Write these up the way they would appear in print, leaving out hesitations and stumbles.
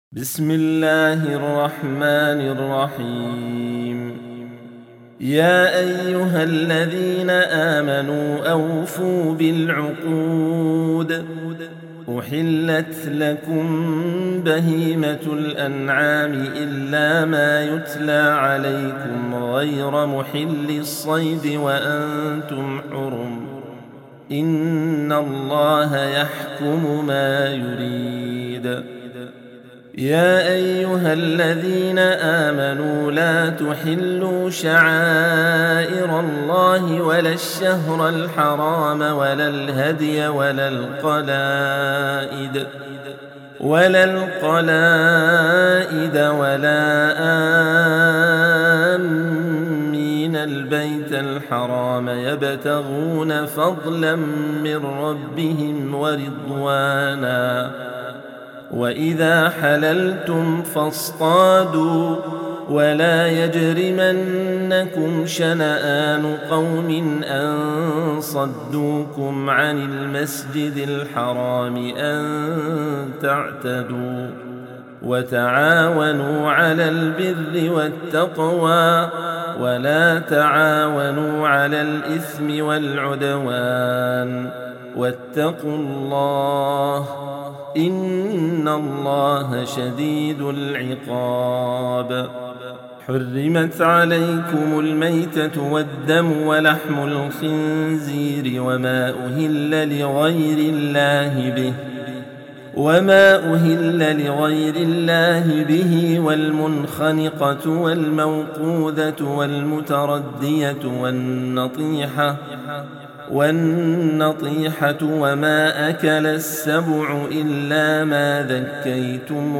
بسم الله الرحمن الرحيم. يا أيها الذين آمنوا أوفوا بالعقود. أحلت لكم بهيمة الأنعام إلا ما يتلى عليكم غير محل الصيد وأنتم حرم. إن الله يحكم ما يريد. يا أيها الذين آمنوا لا تحلوا شعائر الله ولا الشهر الحرام ولا الهدي ولا القلائد ولا آمين البيت الحرام يبتغون فضلا من ربهم ورضوانا. وإذا حللتم فاصطادوا ولا يجرمنكم شنآن قوم أن صدوكم عن المسجد الحرام أن تعتدوا. وتعاونوا على البر والتقوى ولا تعاونوا على الإثم والعدوان. واتقوا الله إن الله شديد العقاب. حرمت عليكم الميتة والدم ولحم الخنزير وما أهل لغير الله به والمنخنقة والموقوذة والمتردية والنطيحة وما أكل السبع إلا ما ذكيتم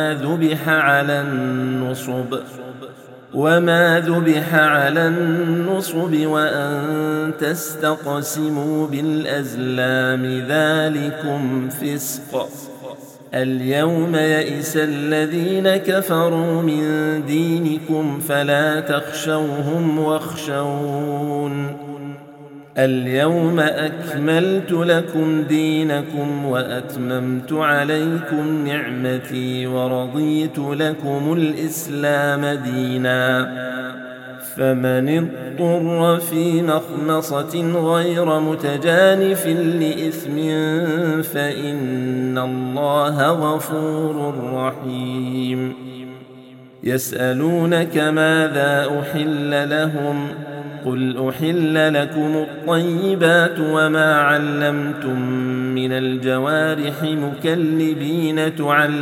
وما ذبح على النصب وأن تستقسموا بالأزلام ذلكم فسق. اليوم يئس الذين كفروا من دينكم فلا تخشوهم واخشون. اليوم أكملت لكم دينكم وأتممت عليكم نعمتي ورضيت لكم الإسلام دينا. فمن اضطر في مخمصة غير متجانف لإثم فإن الله غفور رحيم. يسألونك ماذا أحل لهم قل أحل لكم الطيبات وما علمتم من الجوارح مكلبين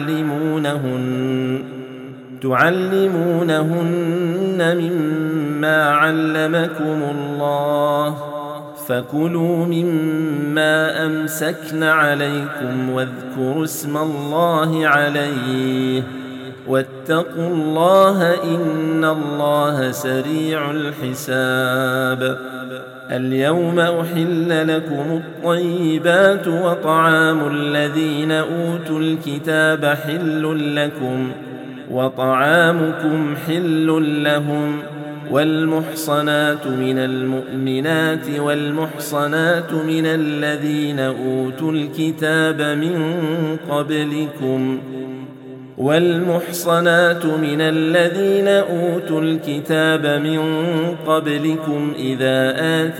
تعلمونهن مما علمكم الله فكلوا مما أمسكن عليكم واذكروا اسم الله عليه واتقوا الله إن الله سريع الحساب. اليوم أحل لكم الطيبات وطعام الذين أوتوا الكتاب حل لكم وطعامكم حل لهم. والمحصنات من المؤمنات والمحصنات من الذين أوتوا الكتاب من قبلكم إذا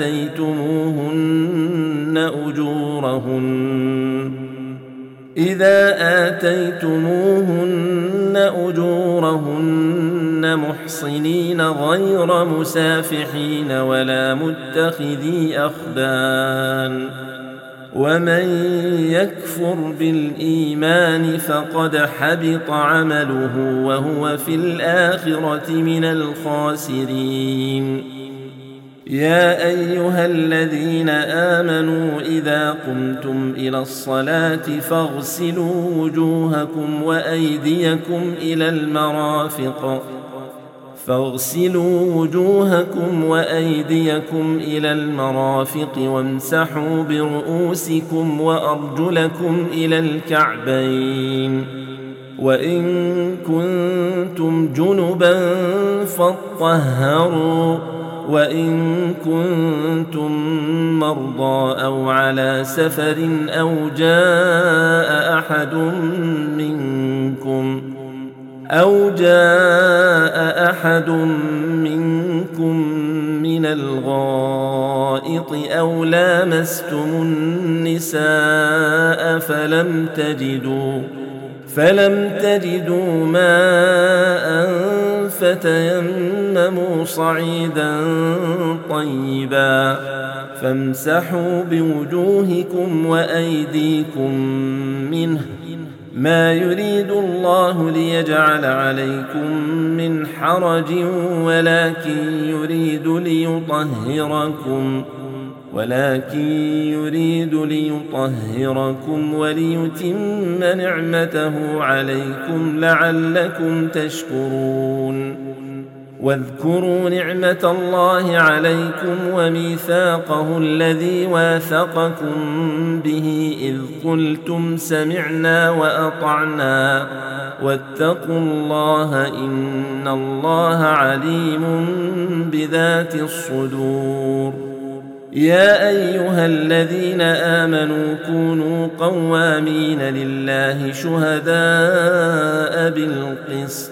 آتيتموهن أجورهن محصنين غير مسافحين ولا متخذي أخدان. ومن يكفر بالإيمان فقد حبط عمله وهو في الآخرة من الخاسرين. يا أيها الذين آمنوا إذا قمتم إلى الصلاة فاغسلوا وجوهكم وأيديكم إلى المرافق وامسحوا برؤوسكم وأرجلكم إلى الكعبين. وإن كنتم جنبا فاطهروا وإن كنتم مرضى أو على سفر أو جاء أحد منكم أو جاء أحد منكم من الغائط أو لامستم النساء فلم تجدوا ماء فتيمموا صعيدا طيبا فامسحوا بوجوهكم وأيديكم منه ما يريد الله ليجعل عليكم من حرج ولكن يريد ليطهركم وليتم نعمته عليكم لعلكم تشكرون واذكروا نعمة الله عليكم وميثاقه الذي واثقكم به إذ قلتم سمعنا وأطعنا واتقوا الله إن الله عليم بذات الصدور يا أيها الذين آمنوا كونوا قوامين لله شهداء بالقسط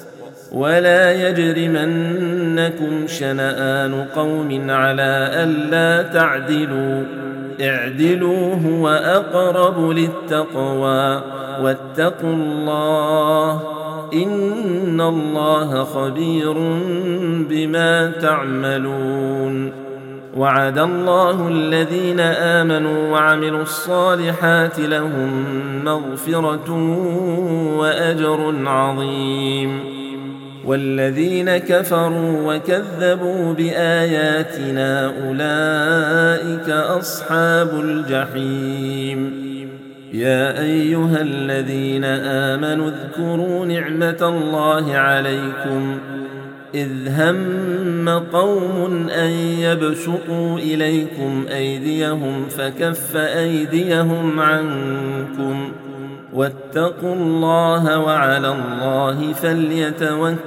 ولا يجرمنكم شنآن قوم على ألا تعدلوا اعدلوا هو أقرب للتقوى واتقوا الله إن الله خبير بما تعملون وعد الله الذين آمنوا وعملوا الصالحات لهم مغفرة وأجر عظيم والذين كفروا وكذبوا بآياتنا أولئك أصحاب الجحيم يا أيها الذين آمنوا اذكروا نعمة الله عليكم إذ هم قوم أن يبسطوا إليكم أيديهم فكف أيديهم عنكم واتقوا الله وعلى الله فليتوكل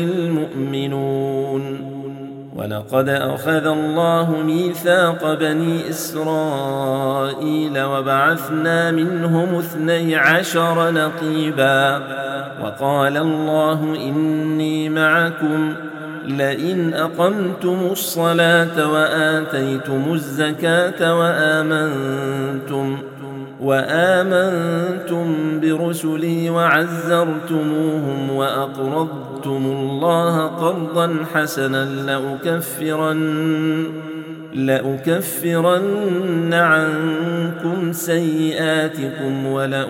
المؤمنون ولقد أخذ الله ميثاق بني إسرائيل وبعثنا منهم 12 نقيبا وقال الله إني معكم لئن أقمتم الصلاة وآتيتم الزكاة وآمنتم برسلي وعزرتموهم وأقرضتم الله قرضا حسنا لأكفرن عنكم سيئاتكم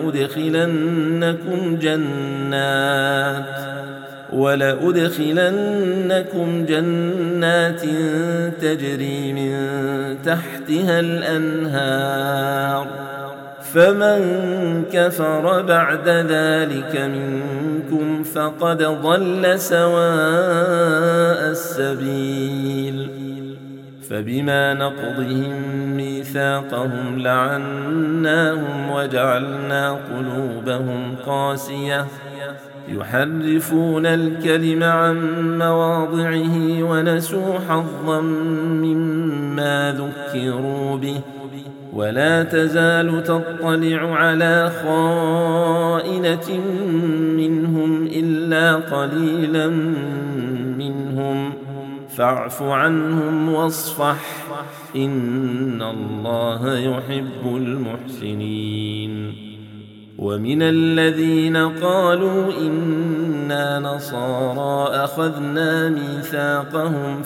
ولأدخلنكم جنات تجري من تحتها الأنهار فمن كفر بعد ذلك منكم فقد ضل سواء السبيل فبما نقضهم ميثاقهم لعناهم وجعلنا قلوبهم قاسية يحرفون الكلم عن مواضعه ونسوا حظا مما ذكروا به ولا تزال تطلع على خائنة منهم إلا قليلا منهم فاعف عنهم واصفح إن الله يحب المحسنين ومن الذين قالوا إنا نصارى أخذنا ميثاقهم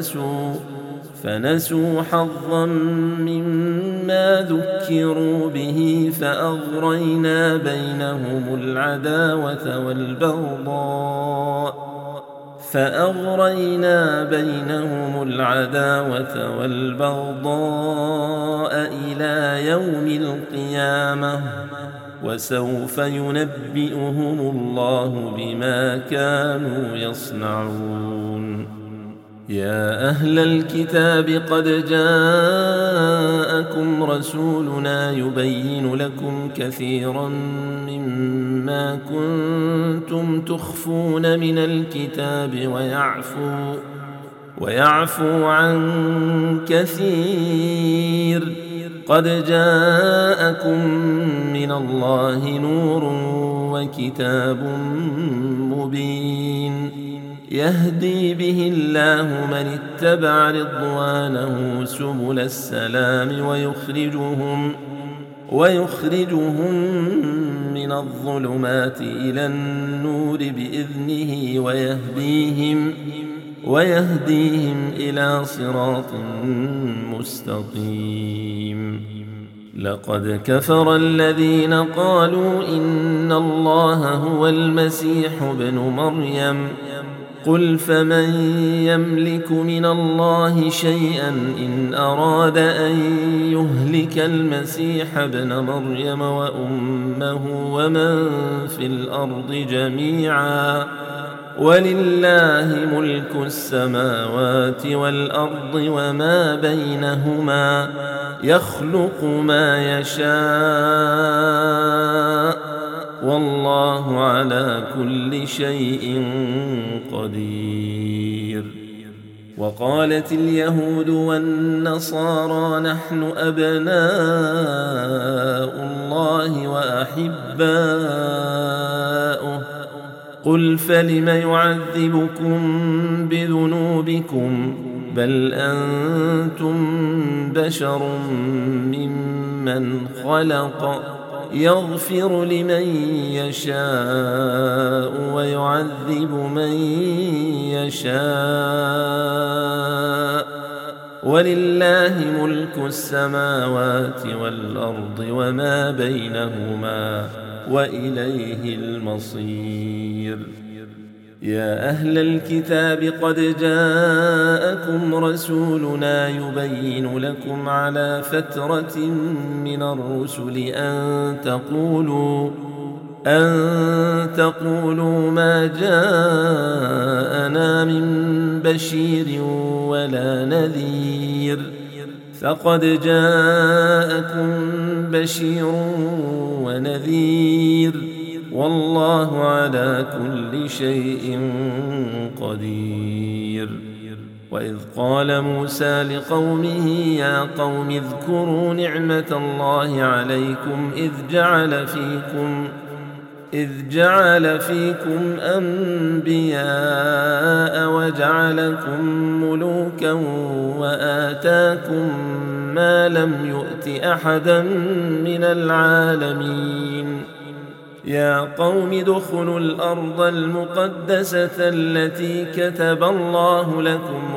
فنسوا حظا مما ذكروا به فأغرينا بينهم العداوة والبغضاء إلى يوم القيامة وسوف ينبئهم الله بما كانوا يصنعون يا أهل الكتاب قد جاءكم رسولنا يبين لكم كثيرا مما كنتم تخفون من الكتاب ويعفو عن كثير قد جاءكم من الله نور وكتاب مبين يهدي به الله من اتبع رضوانه سبل السلام ويخرجهم من الظلمات إلى النور بإذنه ويهديهم إلى صراط مستقيم. لقد كفر الذين قالوا إن الله هو المسيح ابن مريم قل فمن يملك من الله شيئا إن أراد أن يهلك المسيح ابن مريم وأمه ومن في الأرض جميعا ولله ملك السماوات والأرض وما بينهما يخلق ما يشاء والله على كل شيء قدير. وقالت اليهود والنصارى نحن أبناء الله وأحباؤه قل فلم يعذبكم بذنوبكم بل أنتم بشر ممن خلق يغفر لمن يشاء ويعذب من يشاء ولله ملك السماوات والأرض وما بينهما وإليه المصير. يا أهل الكتاب قد جاءكم رسولنا يبين لكم على فترة من الرسل أن تقولوا ما جاءنا من بشير ولا نذير فقد جاءكم بشير ونذير والله على كل شيء قدير. وإذ قال موسى لقومه يا قوم اذكروا نعمة الله عليكم إذ جعل فيكم أنبياء وجعلكم ملوكا وآتاكم ما لم يؤت أحدا من العالمين. يا قوم ادخلوا الأرض المقدسة التي كتب الله لكم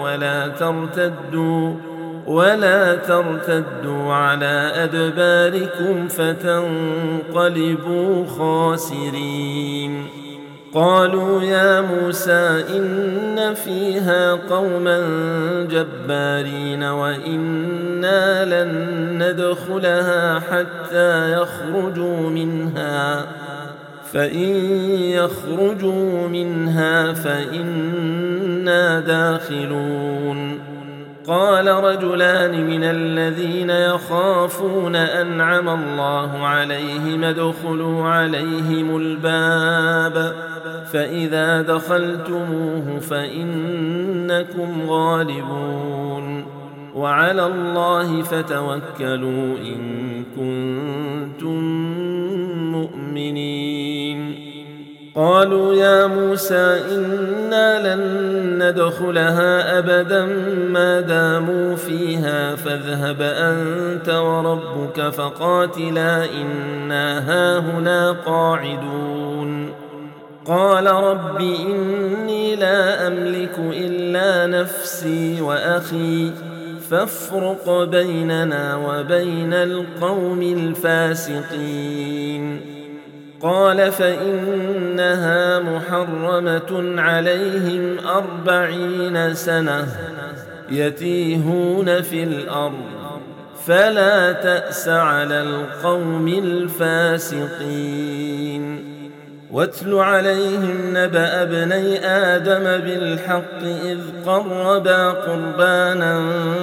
ولا ترتدوا على أدباركم فتنقلبوا خاسرين. قالوا يا موسى إن فيها قوما جبارين وإنا لن ندخلها حتى يخرجوا منها فإن يخرجوا منها فإنا داخلون. قال رجلان من الذين يخافون أنعم الله عليهم ادخلوا عليهم الباب فإذا دخلتموه فإنكم غالبون وعلى الله فتوكلوا إن كنتم مؤمنين. قالوا يا موسى إنا لن ندخلها أبدا ما داموا فيها فاذهب أنت وربك فقاتلا إنا هاهنا قاعدون. قال رب إني لا أملك إلا نفسي وأخي فافرق بيننا وبين القوم الفاسقين. قال فإنها محرمة عليهم 40 سنة يتيهون في الأرض فلا تأس على القوم الفاسقين. واتل عليهم نبأ ابني آدم بالحق إذ قربا قربانا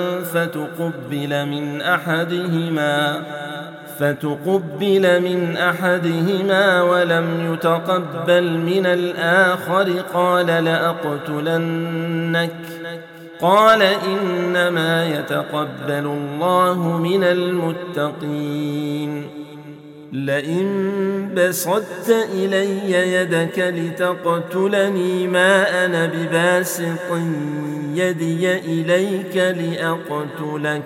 فتقبل من أحدهما ولم يتقبل من الآخر قال لأقتلنك قال إنما يتقبل الله من المتقين. لئن بسطت إلي يدك لتقتلني ما أنا بباسط يدي إليك لأقتلك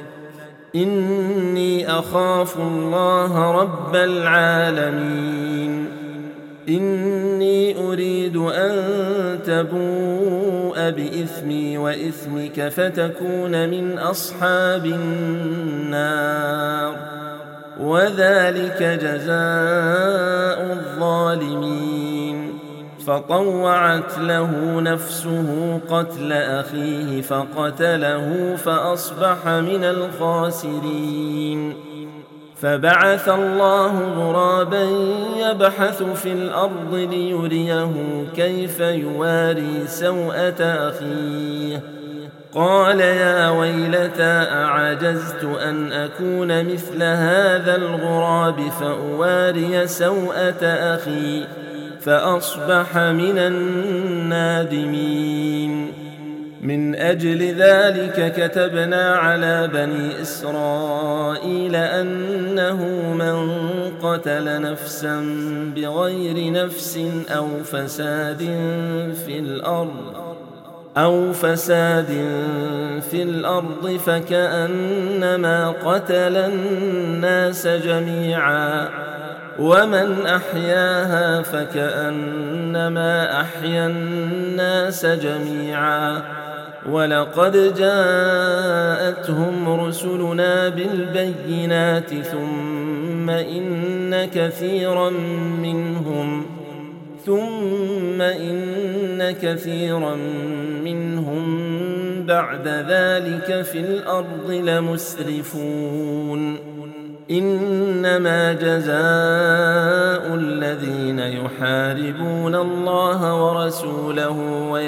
إني أخاف الله رب العالمين إني أريد أن تبوء بإثمي وإثمك فتكون من أصحاب النار وذلك جزاء الظالمين فطوعت له نفسه قتل أخيه فقتله فأصبح من الخاسرين فبعث الله غرابا يبحث في الأرض ليريه كيف يواري سوءة أخيه قال يا ويلتى أعجزت أن أكون مثل هذا الغراب فأواري سوءة أخي فأصبح من النادمين من أجل ذلك كتبنا على بني إسرائيل أنه من قتل نفسا بغير نفس أو فساد في الأرض فكأنما قتل الناس جميعا ومن أحياها فكأنما أحيا الناس جميعا ولقد جاءتهم رسلنا بالبينات ثم إن كثيرا منهم بعد ذلك في الأرض لمسرفون إنما جزاء الذين يحاربون الله ورسوله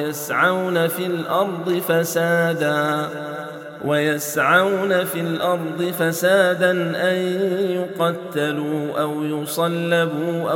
ويسعون في الأرض فسادا أن يقتلوا أو يصلبوا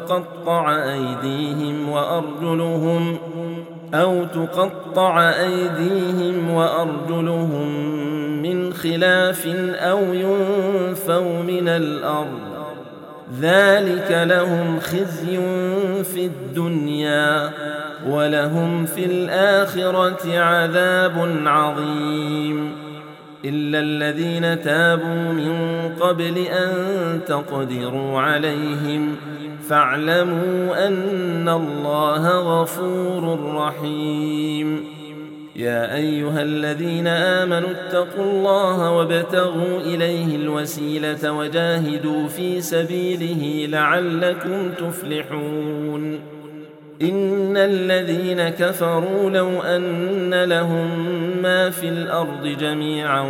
أو تقطع أيديهم وأرجلهم من خلاف أو ينفوا من الأرض ذلك لهم خزي في الدنيا ولهم في الآخرة عذاب عظيم إلا الذين تابوا من قبل أن تقدروا عليهم فاعلموا أن الله غفور رحيم يا أيها الذين آمنوا اتقوا الله وابتغوا إليه الوسيلة وجاهدوا في سبيله لعلكم تفلحون إن الذين كفروا لو أن لهم ما في الأرض جميعا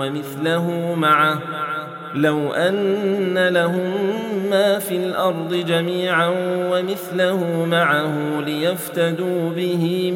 ومثله معه ليفتدوا به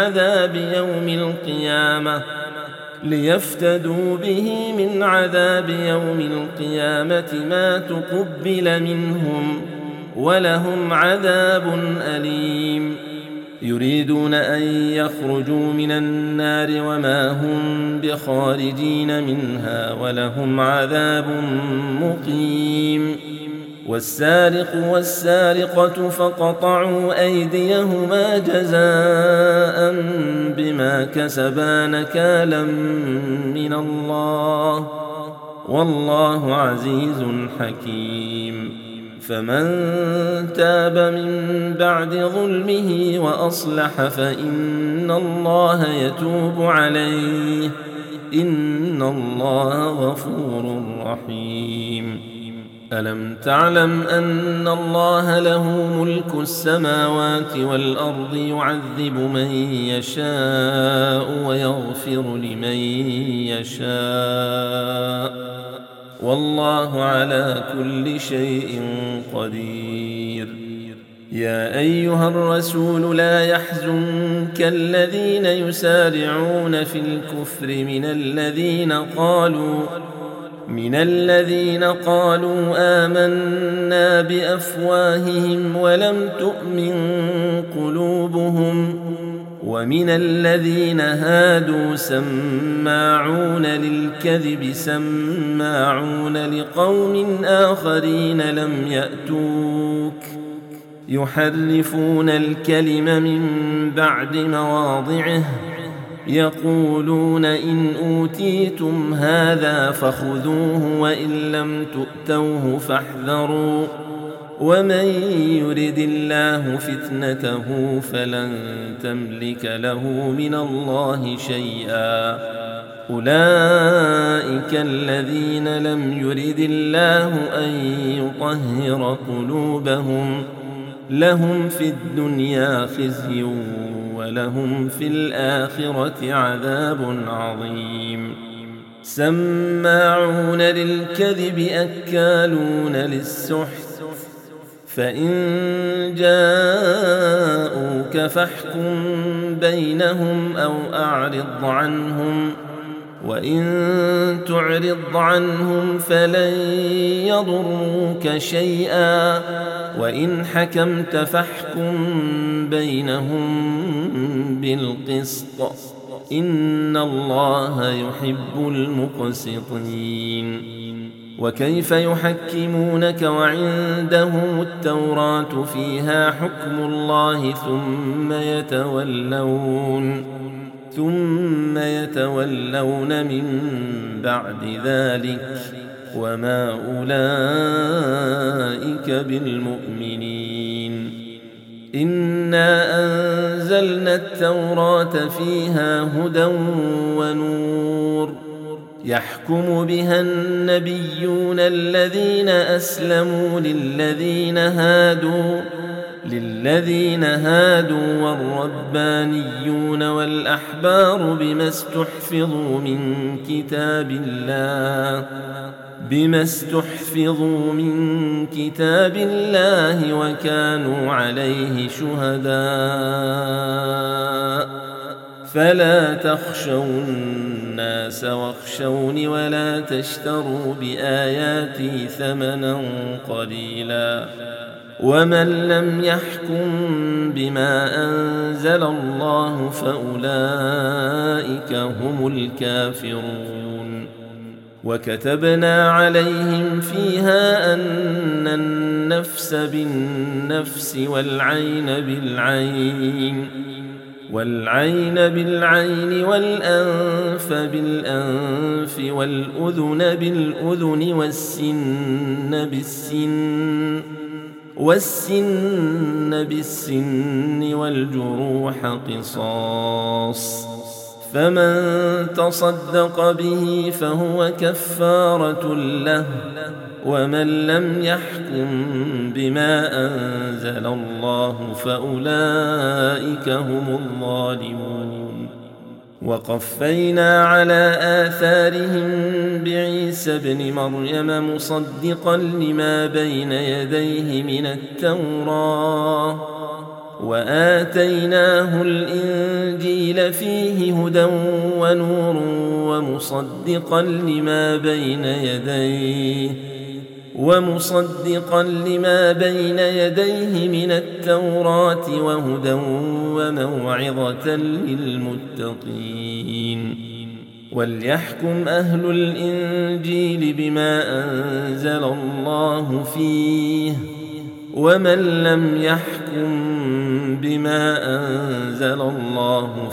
من عذاب يوم القيامة ما تقبل منهم ولهم عذاب أليم يريدون أن يخرجوا من النار وما هم بخارجين منها ولهم عذاب مقيم والسارق والسارقة فقطعوا أيديهما جزاء بما كسبا نكالا من الله والله عزيز حكيم فمن تاب من بعد ظلمه وأصلح فإن الله يتوب عليه إن الله غفور رحيم ألم تعلم أن الله له ملك السماوات والأرض يعذب من يشاء ويغفر لمن يشاء والله على كل شيء قدير يا أيها الرسول لا يحزنك الذين يسارعون في الكفر من الذين قالوا آمنا بأفواههم ولم تؤمن ومن الذين هادوا سماعون للكذب سماعون لقوم آخرين لم يأتوك يحرفون الكلم من بعد مواضعه يقولون إن أوتيتم هذا فخذوه وإن لم تؤتوه فاحذروا ومن يرد الله فتنته فلن تملك له من الله شيئا أولئك الذين لم يرد الله أن يطهر قلوبهم لهم في الدنيا خزي ولهم في الآخرة عذاب عظيم سماعون للكذب أكالون للسحت فإن جاءوك فاحكم بينهم أو أعرض عنهم وإن تعرض عنهم فلن يضروك شيئا وإن حكمت فاحكم بينهم بالقسط إن الله يحب المقسطين وكيف يحكمونك وعندهم التوراة فيها حكم الله ثم يتولون من بعد ذلك وما أولئك بالمؤمنين إنا أنزلنا التوراة فيها هدى ونور يحكم بها النبيون الذين أسلموا للذين هادوا والربانيون والأحبار بما استحفظوا من كتاب الله وكانوا عليه شهداء فلا تخشوا الناس واخشوني ولا تشتروا بآياتي ثمنا قليلا ومن لم يحكم بما أنزل الله فأولئك هم الكافرون وكتبنا عليهم فيها أن النفس بالنفس والعين بالعين والأنف بالأنف والأذن بالأذن والسن بالسن والجروح قصاص فمن تصدق به فهو كفارة له ومن لم يحكم بما أنزل الله فأولئك هم الظالمون وقفينا على آثارهم بعيسى ابن مريم مصدقا لما بين يديه من التوراة وآتيناه الإنجيل فيه هدى ونور ومصدقا لما بين يديه من التوراة وهدى وموعظة للمتقين وليحكم أهل الإنجيل بما أنزل الله فيه ومن لم يحكم بما أنزل الله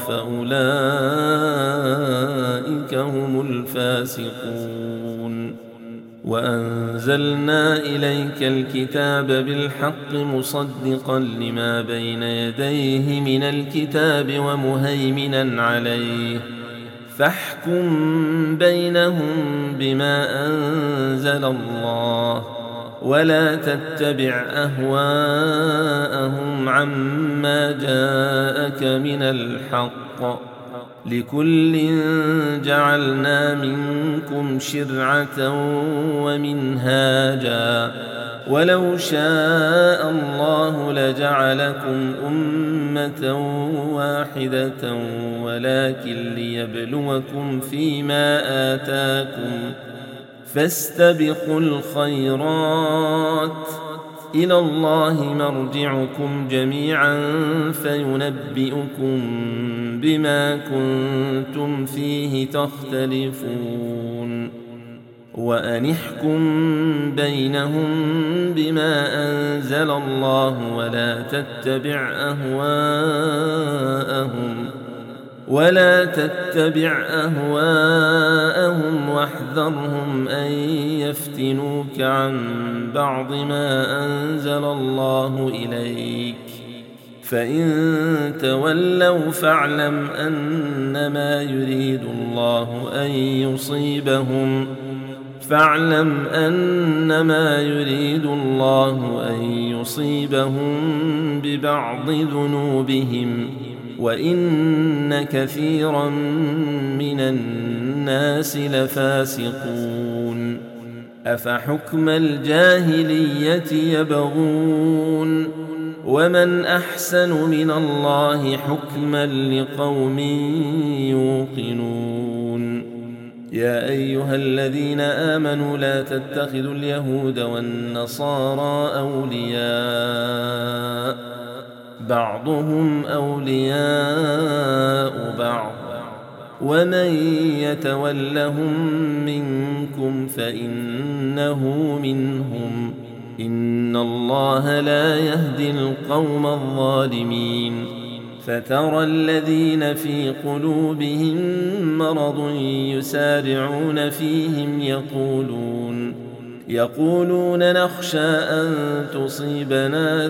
فأولئك هم الفاسقون وأنزلنا إليك الكتاب بالحق مصدقا لما بين يديه من الكتاب ومهيمنا عليه فاحكم بينهم بما أنزل الله ولا تتبع أهواءهم عما جاءك من الحق لكل جعلنا منكم شرعة ومنهاجا ولو شاء الله لجعلكم أمة واحدة ولكن ليبلوكم فيما آتاكم فاستبقوا الخيرات إلى الله مرجعكم جميعا فينبئكم بما كنتم فيه تختلفون وأن احكم بينهم بما أنزل الله ولا تتبع أهواءهم واحذرهم أن يفتنوك عن بعض ما أنزل الله إليك فإن تولوا فاعلم أنما يريد الله أن يصيبهم ببعض ذنوبهم وإن كثيرا من الناس لفاسقون أفحكم الجاهلية يبغون ومن أحسن من الله حكما لقوم يوقنون يا أيها الذين آمنوا لا تتخذوا اليهود والنصارى أولياء بعضهم أولياء بعض ومن يتولهم منكم فإنه منهم إن الله لا يهدي القوم الظالمين فترى الذين في قلوبهم مرض يسارعون فيهم يقولون نخشى أن تصيبنا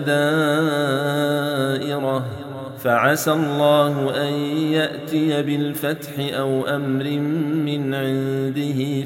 دائرة فعسى الله أن يأتي بالفتح أو أمر من عنده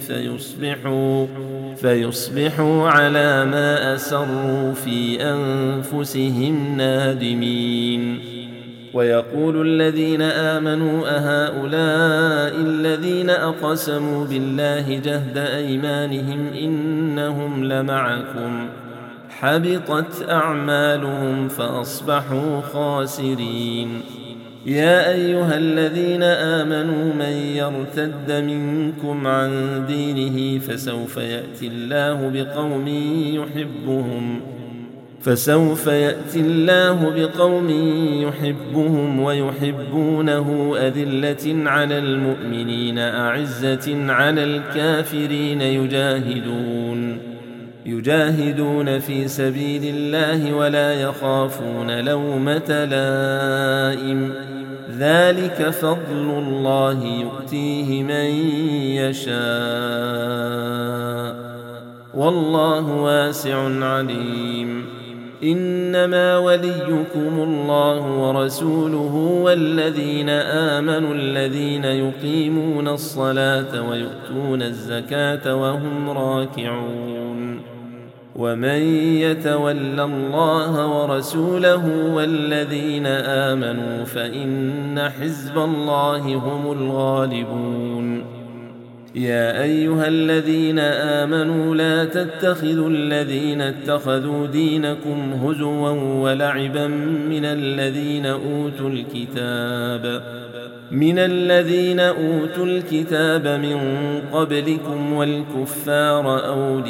فيصبحوا على ما أسروا في أنفسهم نادمين ويقول الذين آمنوا أهؤلاء الذين أقسموا بالله جهد أيمانهم إنهم لمعكم حبطت أعمالهم فأصبحوا خاسرين يا أيها الذين آمنوا من يرتد منكم عن دينه فسوف يأتي الله بقوم يحبهم ويحبونه أذلة على المؤمنين أعزة على الكافرين يجاهدون في سبيل الله ولا يخافون لومة لائم ذلك فضل الله يؤتيه من يشاء والله واسع عليم إنما وليكم الله ورسوله والذين آمنوا الذين يقيمون الصلاة ويؤتون الزكاة وهم راكعون ومن يتول الله ورسوله والذين آمنوا فإن حزب الله هم الغالبون يا أيها الذين آمنوا لا تتخذوا الذين اتخذوا دينكم هزوا ولعبا من الذين أوتوا الكتاب من قبلكم والكفار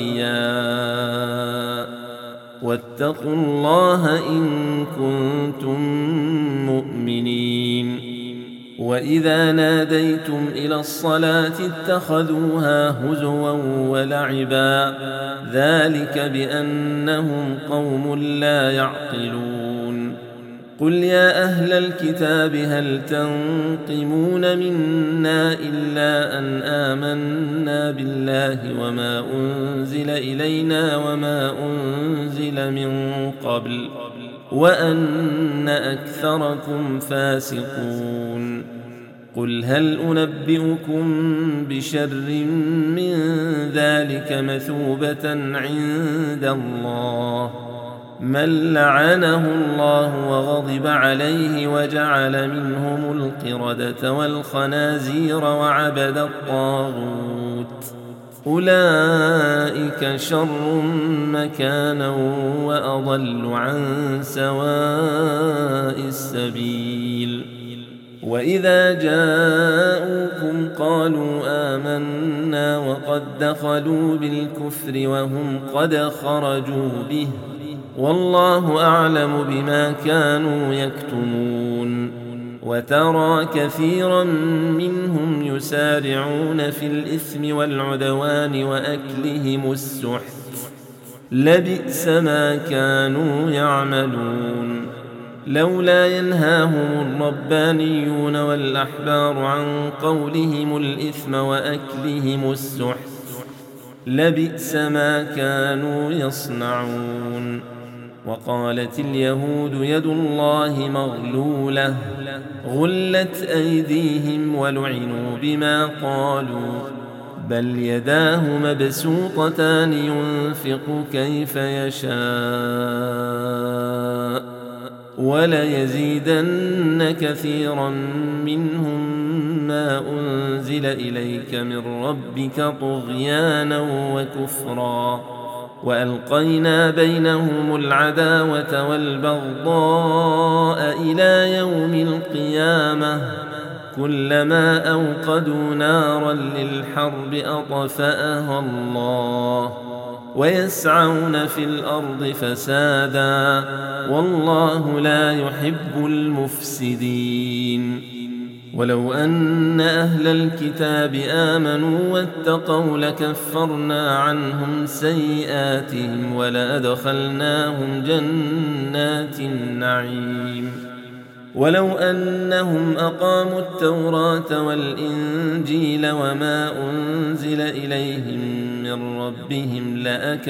أولياء واتقوا الله إن كنتم مؤمنين وإذا ناديتم إلى الصلاة اتخذوها هزوا ولعبا ذلك بأنهم قوم لا يعقلون قل يا أهل الكتاب هل تنقمون منا إلا أن آمنا بالله وما أنزل إلينا وما أنزل من قبل وأن أكثركم فاسقون قل هل أنبئكم بشر من ذلك مثوبة عند الله من لعنه الله وغضب عليه وجعل منهم القردة والخنازير وعبد الطاغوت أولئك شر مكانا وأضل عن سواء السبيل وإذا جاءوكم قالوا آمنا وقد دخلوا بالكفر وهم قد خرجوا به والله أعلم بما كانوا يكتمون. وترى كثيرا منهم يسارعون في الإثم والعدوان وأكلهم السحت لبئس ما كانوا يعملون. لولا ينهاهم الربانيون والأحبار عن قولهم الإثم وأكلهم السحت لبئس ما كانوا يصنعون. وقالت اليهود يد الله مغلولة غلت أيديهم ولعنوا بما قالوا بل يداه مبسوطتان ينفق كيف يشاء وليزيدن كثيرا منهم ما أنزل إليك من ربك طغيانا وكفرا وألقينا بينهم العداوة والبغضاء إلى يوم القيامة كلما أوقدوا نارا للحرب أطفأها الله ويسعون في الأرض فسادا والله لا يحب المفسدين. ولو أن أهل الكتاب آمنوا واتقوا لكفرنا عنهم سيئاتهم ولأدخلناهم جنات النعيم. ولو أنهم أقاموا التوراة والإنجيل وما أنزل إليهم من ربهم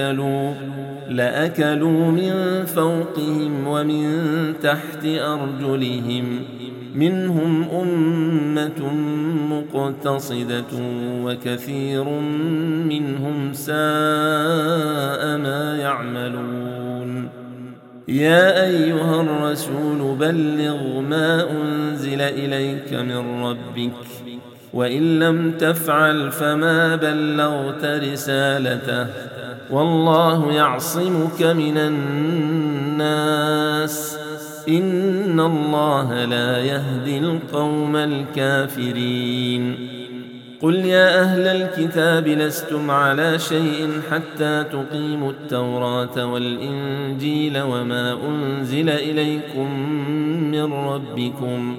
لأكلوا من فوقهم ومن تحت أرجلهم منهم أمة مقتصدة وكثير منهم ساء ما يعملون. يا أيها الرسول بلغ ما أنزل إليك من ربك وإن لم تفعل فما بلغت رسالته والله يعصمك من الناس إن الله لا يهدي القوم الكافرين. قل يا أهل الكتاب لستم على شيء حتى تقيموا التوراة والإنجيل وما أنزل إليكم من ربكم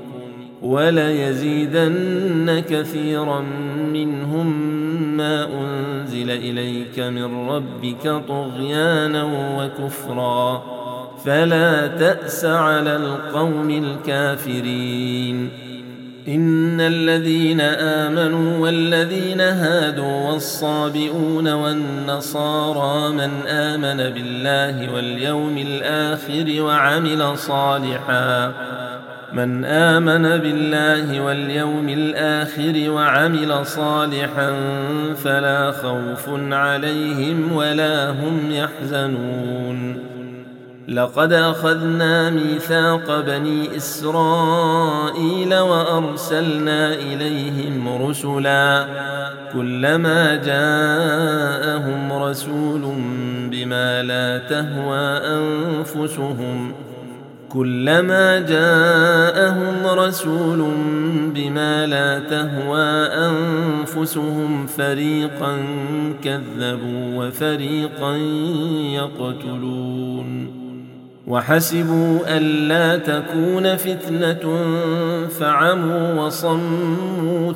وليزيدن كثيرا منهم ما أنزل إليك من ربك طغيانا وكفرا فلا تأس على القوم الكافرين. إن الذين آمنوا والذين هادوا والصابئون والنصارى من آمن بالله واليوم الآخر وعمل صالحا فلا خوف عليهم ولا هم يحزنون. لقد أخذنا ميثاق بني إسرائيل وأرسلنا إليهم رسلا كلما جاءهم رسول بما لا تهوى أنفسهم فريقا كذبوا وفريقا يقتلون. وحسبوا ألا تكون فتنة فعموا وصموا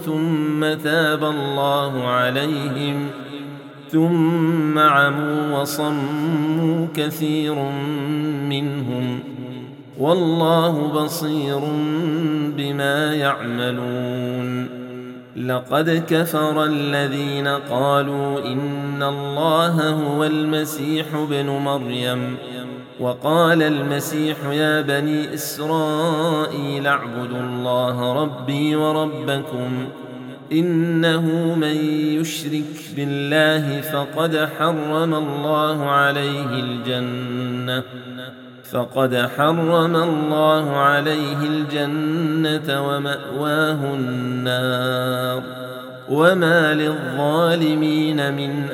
ثم عموا وصموا كثير منهم والله بصير بما يعملون. لقد كفر الذين قالوا إن الله هو المسيح ابن مريم وقال المسيح يا بني إسرائيل اعبدوا الله ربي وربكم إنه من يشرك بالله فقد حرم الله عليه الجنة ومأواه النار وما للظالمين من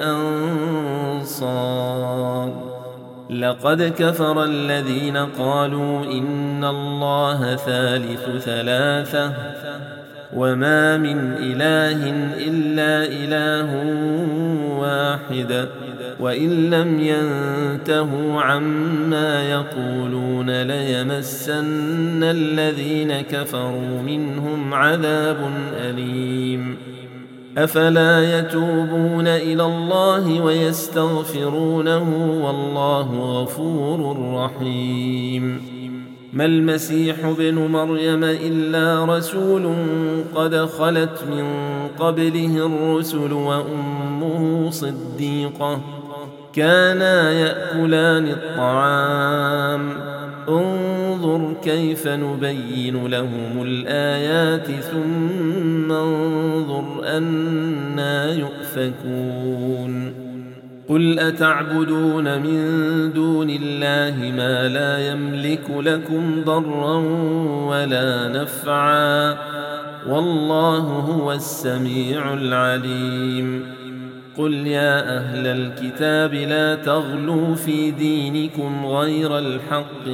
أنصار. لقد كفر الذين قالوا إن الله ثالث ثلاثة وما من إله إلا إله واحد وإن لم ينتهوا عما يقولون ليمسن الذين كفروا منهم عذاب أليم أفلا يتوبون إلى الله ويستغفرونه والله غفور رحيم ما المسيح ابن مريم إلا رسول قد خلت من قبله الرسل وأمه صديقة كانا يأكلان الطعام انظر كيف نبين لهم الآيات ثم انظر أنى يؤفكون قل أتعبدون من دون الله ما لا يملك لكم ضرا ولا نفعا والله هو السميع العليم قل يا أهل الكتاب لا تغلوا في دينكم غير الحق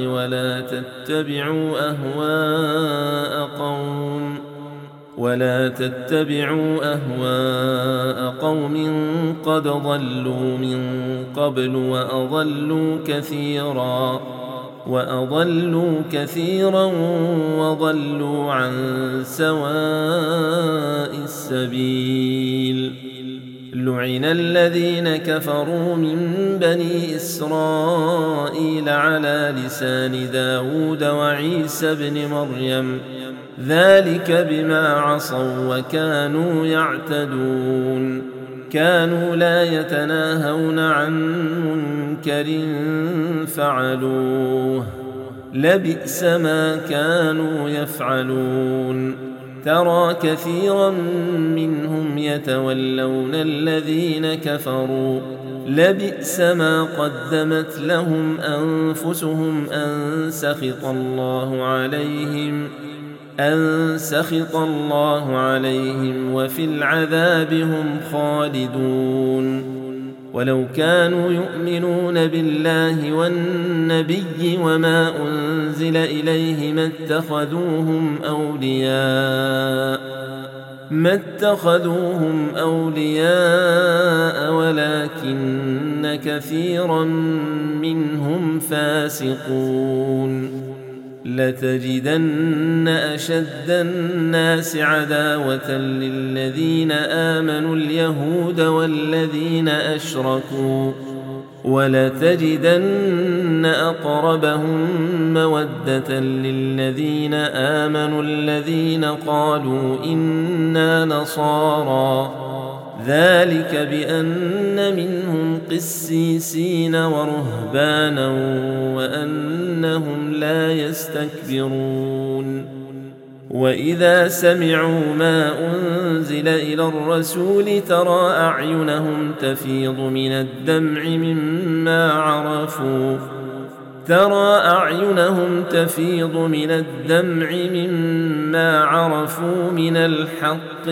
ولا تتبعوا أهواء قوم قد ضلوا من قبل وأضلوا كثيرا وضلوا عن سواء السبيل لعن الذين كفروا من بني إسرائيل على لسان داود وعيسى بن مريم ذلك بما عصوا وكانوا يعتدون كانوا لا يتناهون عن منكر فعلوه لبئس ما كانوا يفعلون ترى كثيرا منهم يتولون الذين كفروا لبئس ما قدمت لهم أنفسهم أن سخط الله عليهم وفي العذاب هم خالدون ولو كانوا يؤمنون بالله والنبي وما أنزل إليه ما اتخذوهم أولياء ولكن كثيرا منهم فاسقون لتجدن أشد الناس عداوة للذين آمنوا اليهود والذين أشركوا ولتجدن أقربهم مودة للذين آمنوا الذين قالوا إنا نصارى ذلك بأن منهم قسيسين ورهبانا وأنهم لا يستكبرون وإذا سمعوا ما أنزل إلى الرسول ترى أعينهم تفيض من الدمع مما عرفوا من الحق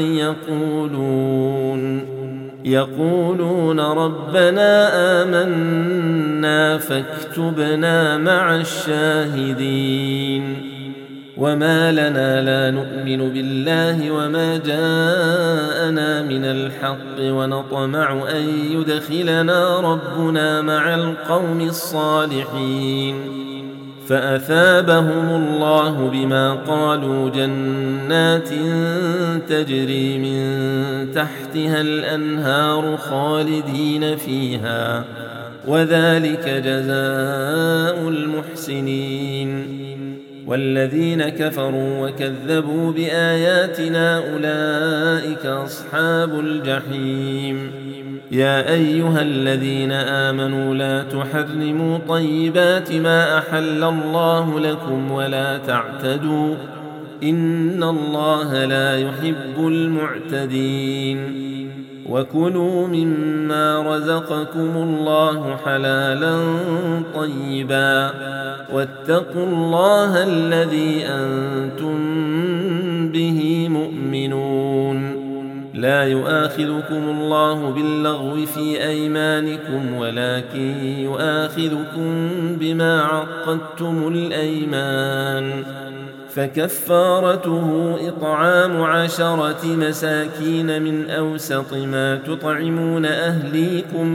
يقولون ربنا آمنا فاكتبنا مع الشاهدين وما لنا لا نؤمن بالله وما جاءنا من الحق ونطمع أن يدخلنا ربنا مع القوم الصالحين فأثابهم الله بما قالوا جنات تجري من تحتها الأنهار خالدين فيها وذلك جزاء المحسنين والذين كفروا وكذبوا بآياتنا أولئك أصحاب الجحيم يا أيها الذين آمنوا لا تحرموا طيبات ما أحل الله لكم ولا تعتدوا إن الله لا يحب المعتدين وكلوا مما رزقكم الله حلالا طيبا واتقوا الله الذي أنتم به مؤمنون لا يؤاخذكم الله باللغو في أيمانكم ولكن يؤاخذكم بما عقدتم الأيمان فكفارته إطعام 10 مساكين من أوسط ما تطعمون أهليكم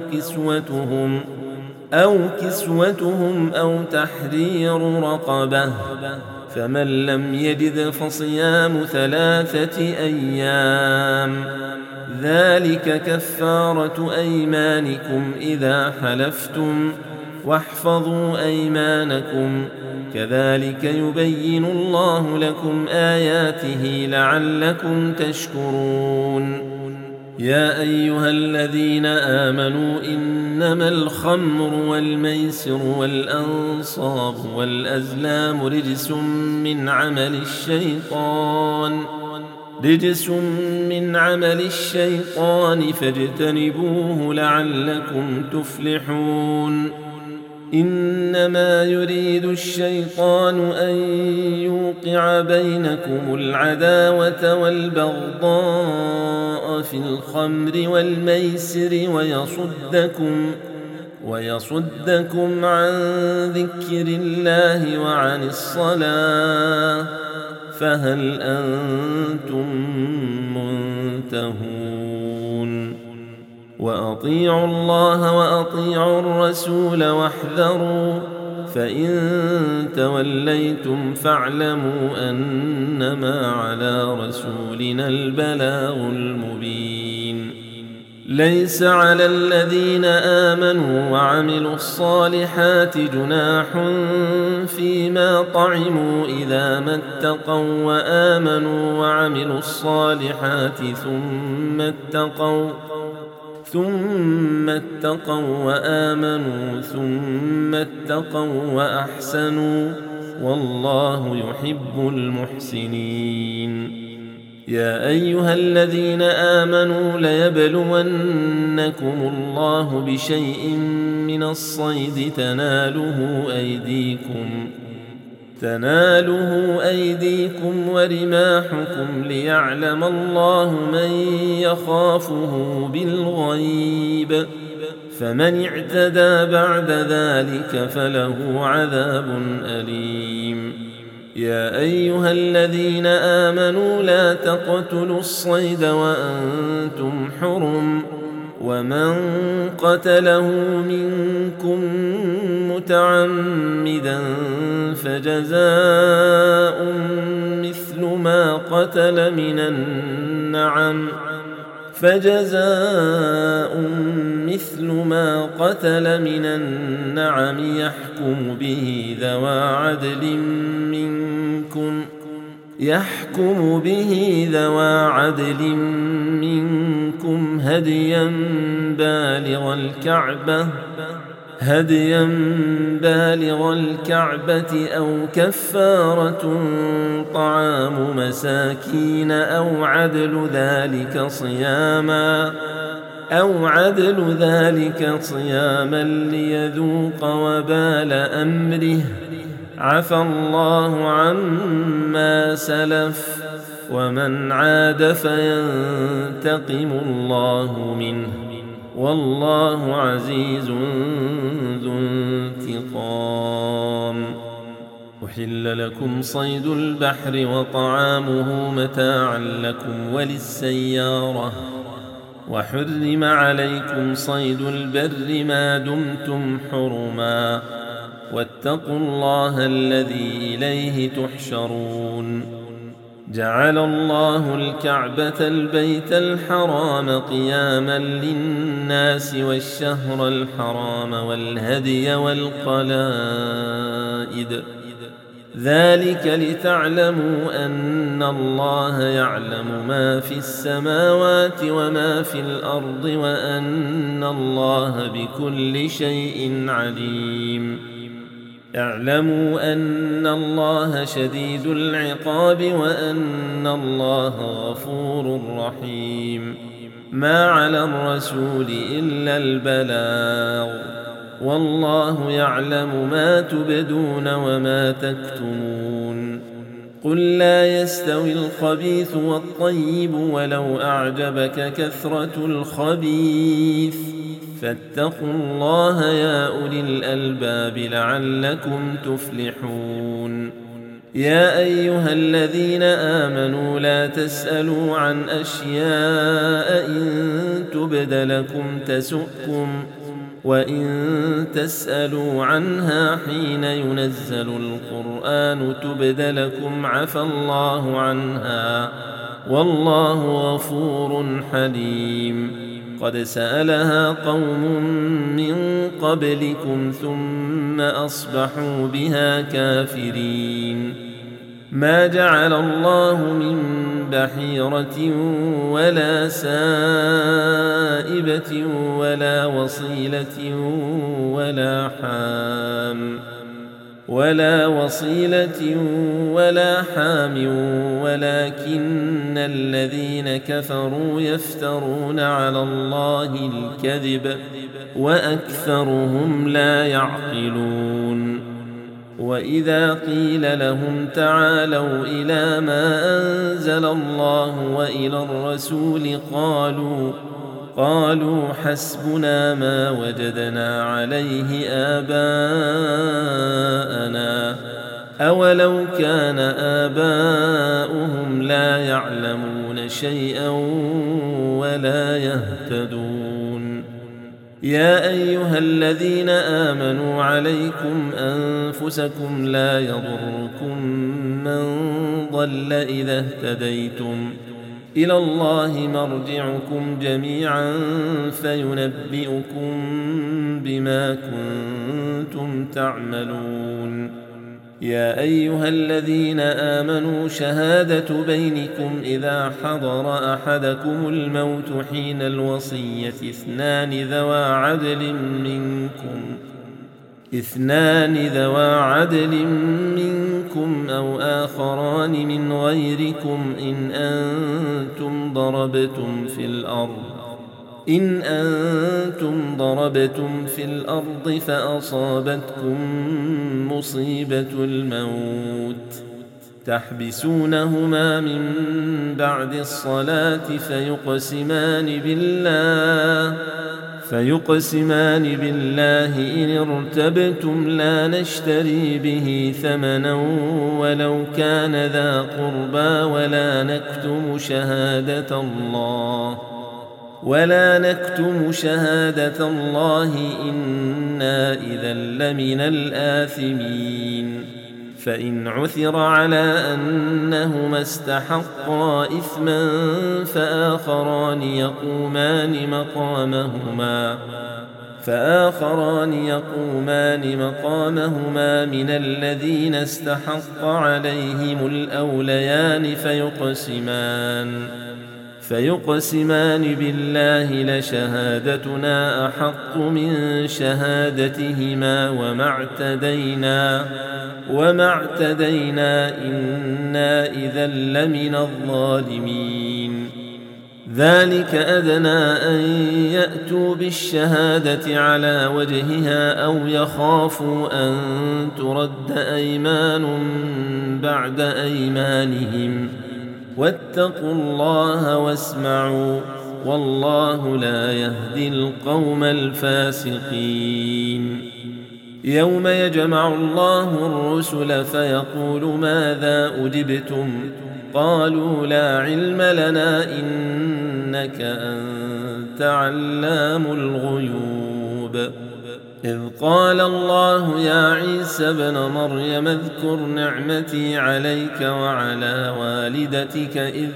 أو كسوتهم أو تحرير رقبة، فمن لم يجد فصيام 3 أيام، ذلك كفارة أيمانكم إذا حلفتم، واحفظوا أيمانكم، كذلك يبين الله لكم آياته لعلكم تشكرون. يا أيها الذين آمنوا إنما الخمر والميسر والأنصاب والأزلام رجس من عمل الشيطان فاجتنبوه لعلكم تفلحون. إنما يريد الشيطان أن يوقع بينكم العداوة والبغضاء في الخمر والميسر ويصدكم عن ذكر الله وعن الصلاة، فهل أنتم منتهون؟ وأطيعوا الله وأطيعوا الرسول واحذروا، فإن توليتم فاعلموا أنما على رسولنا البلاغ المبين. ليس على الذين آمنوا وعملوا الصالحات جناح فيما طعموا إذا ما اتقوا وآمنوا وعملوا الصالحات ثم اتقوا وآمنوا ثم اتقوا وأحسنوا، والله يحب المحسنين. يا أيها الذين آمنوا ليبلونكم الله بشيء من الصيد تناله أيديكم ورماحكم ليعلم الله من يخافه بالغيب، فمن اعتدى بعد ذلك فله عذاب أليم. يا أيها الذين آمنوا لا تقتلوا الصيد وأنتم حرم، ومن قتله منكم متعمدا فجزاء مثل ما قتل من النعم يحكم به ذوى عدل منكم هديا بالغ الكعبة أو كفارة طعام مساكين أو عدل ذلك صياما ليذوق وبال أمره، عفى الله عما سلف، ومن عاد فينتقم الله منه، والله عزيز ذو انتقام. أحل لكم صيد البحر وطعامه متاعا لكم وللسيارة، وحرم عليكم صيد البر ما دمتم حرما، واتقوا الله الذي إليه تحشرون. جعل الله الكعبة البيت الحرام قياما للناس والشهر الحرام والهدي والقلائد، ذلك لتعلموا أن الله يعلم ما في السماوات وما في الأرض، وأن الله بكل شيء عليم. اعلموا أن الله شديد العقاب وأن الله غفور رحيم. ما على الرسول إلا البلاغ، والله يعلم ما تبدون وما تكتمون. قل لا يستوي الخبيث والطيب ولو أعجبك كثرة الخبيث، فاتقوا الله يا أولي الألباب لعلكم تفلحون. يا أيها الذين آمنوا لا تسألوا عن أشياء إن تبد لكم تسؤكم وإن تسألوا عنها حين ينزل القرآن تبد لكم عفى الله عنها والله غفور حليم. قد سألها قوم من قبلكم ثم أصبحوا بها كافرين. ما جعل الله من بحيرة ولا سائبة ولا وصيلة ولا حام ولكن الذين كفروا يفترون على الله الكذب وأكثرهم لا يعقلون. وإذا قيل لهم تعالوا إلى ما أنزل الله وإلى الرسول قالوا حسبنا ما وجدنا عليه آباءنا أولو كان آباؤهم لا يعلمون شيئا ولا يهتدون. يا أيها الذين آمنوا عليكم أنفسكم لا يضركم من ضل إذا اهتديتم إلى الله مرجعكم جميعا فينبئكم بما كنتم تعملون. يا أيها الذين آمنوا شهادة بينكم إذا حضر أحدكم الموت حين الوصية اثنان ذوا عدل منكم أو آخران من غيركم إن أنتم ضربتم في الأرض فأصابتكم مصيبة الموت تحبسونهما من بعد الصلاة فيقسمان بالله إن ارتبتم لا نشتري به ثمنا ولو كان ذا قربى ولا نكتم شهادة الله إنا إذا لمن الآثمين. فإن عثر على أنهما استحقا إثما فآخران يقومان مقامهما من الذين استحق عليهم الأوليان فيقسمان بالله لشهادتنا أحق من شهادتهما وما اعتدينا إنا إذا لمن الظالمين. ذلك أدنى أن يأتوا بالشهادة على وجهها أو يخافوا أن ترد أيمان بعد أيمانهم واتقوا الله واسمعوا والله لا يهدي القوم الفاسقين. يوم يجمع الله الرسل فيقول ماذا أجبتم قالوا لا علم لنا إنك أنت علام الغيوب. إذ قال الله يا عيسى ابن مريم اذكر نعمتي عليك وعلى والدتك إذ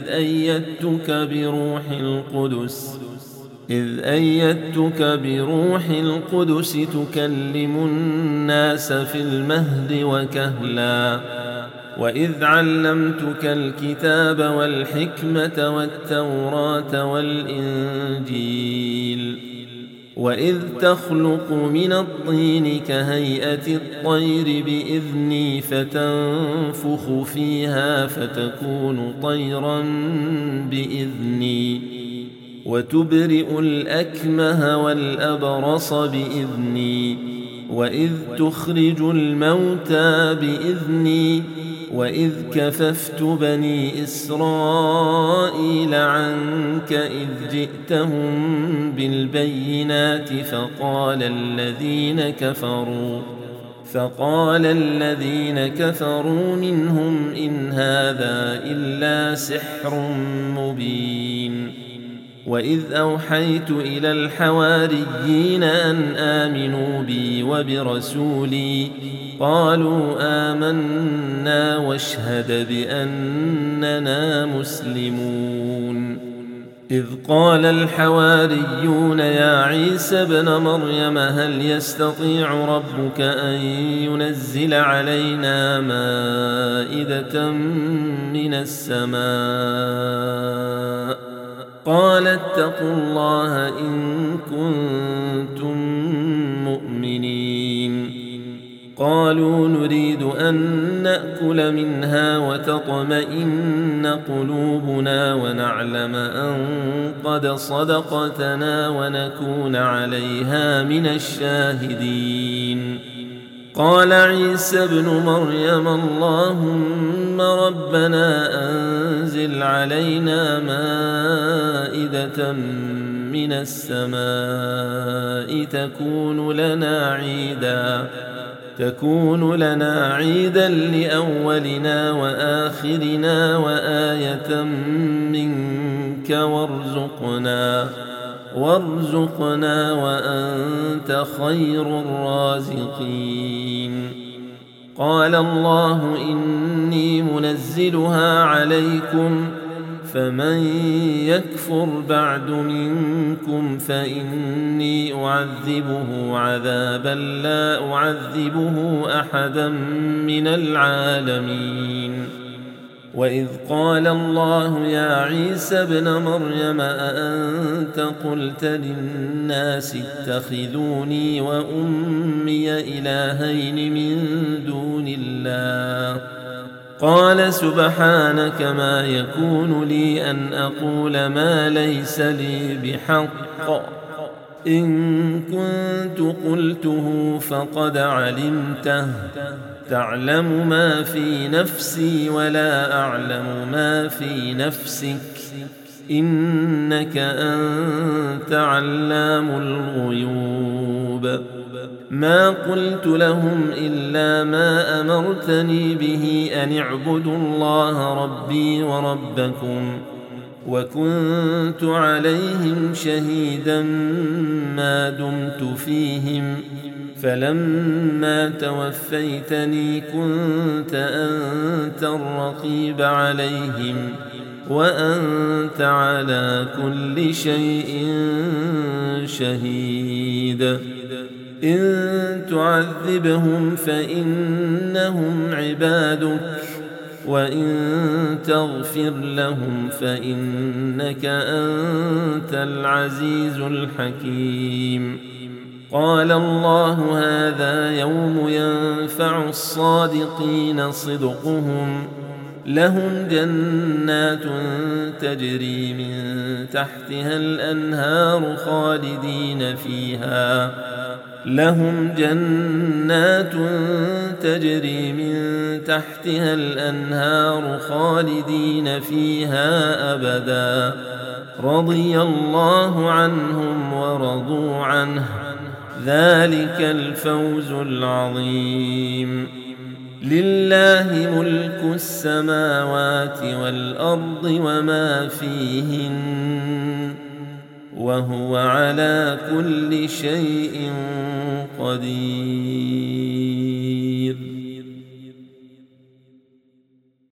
أيدتك بروح القدس تكلم الناس في المهد وكهلا وإذ علمتك الكتاب والحكمة والتوراة والإنجيل وإذ تخلق من الطين كهيئة الطير بإذني فتنفخ فيها فتكون طيرا بإذني وتبرئ الأكمه والأبرص بإذني وإذ تخرج الموتى بإذني وإذ كففت بني إسرائيل عنك إذ جئتهم بالبينات فقال الذين كفروا منهم إن هذا إلا سحر مبين. وإذ أوحيت إلى الحواريين أن آمنوا بي وبرسولي قالوا آمنا واشهد بأننا مسلمون. إذ قال الحواريون يا عيسى ابن مريم هل يستطيع ربك أن ينزل علينا مائدة من السماء قال اتقوا الله إن كنتم مؤمنين. قالوا نريد أن نأكل منها وتطمئن قلوبنا ونعلم أن قد صدقتنا ونكون عليها من الشاهدين. قال عيسى ابن مريم اللهم ربنا أنزل علينا مائدة من السماء تكون لنا عيدا لأولنا وآخرنا وآية منك وارزقنا وأنت خير الرازقين. قال الله إني منزلها عليكم فمن يكفر بعد منكم فإني أعذبه عذابا لا أعذبه أحدا من العالمين. وإذ قال الله يا عيسى ابن مريم أأنت قلت للناس اتخذوني وأمي إلهين من دون الله قال سبحانك ما يكون لي أن أقول ما ليس لي بحق إن كنت قلته فقد علمته تعلم ما في نفسي ولا أعلم ما في نفسك إنك أنت علام الغيوب. ما قلت لهم إلا ما أمرتني به أن اعبدوا الله ربي وربكم وكنت عليهم شهيدا ما دمت فيهم فلما توفيتني كنت أنت الرقيب عليهم وأنت على كل شيء شهيد. إن تعذبهم فإنهم عبادك وإن تغفر لهم فإنك أنت العزيز الحكيم. قال الله هذا يوم ينفع الصادقين صدقهم لهم جنات تجري من تحتها الأنهار خالدين فيها أبدا رضي الله عنهم ورضوا عنه ذلك الفوز العظيم. لله ملك السماوات والأرض وما فيهن وهو على كل شيء قدير.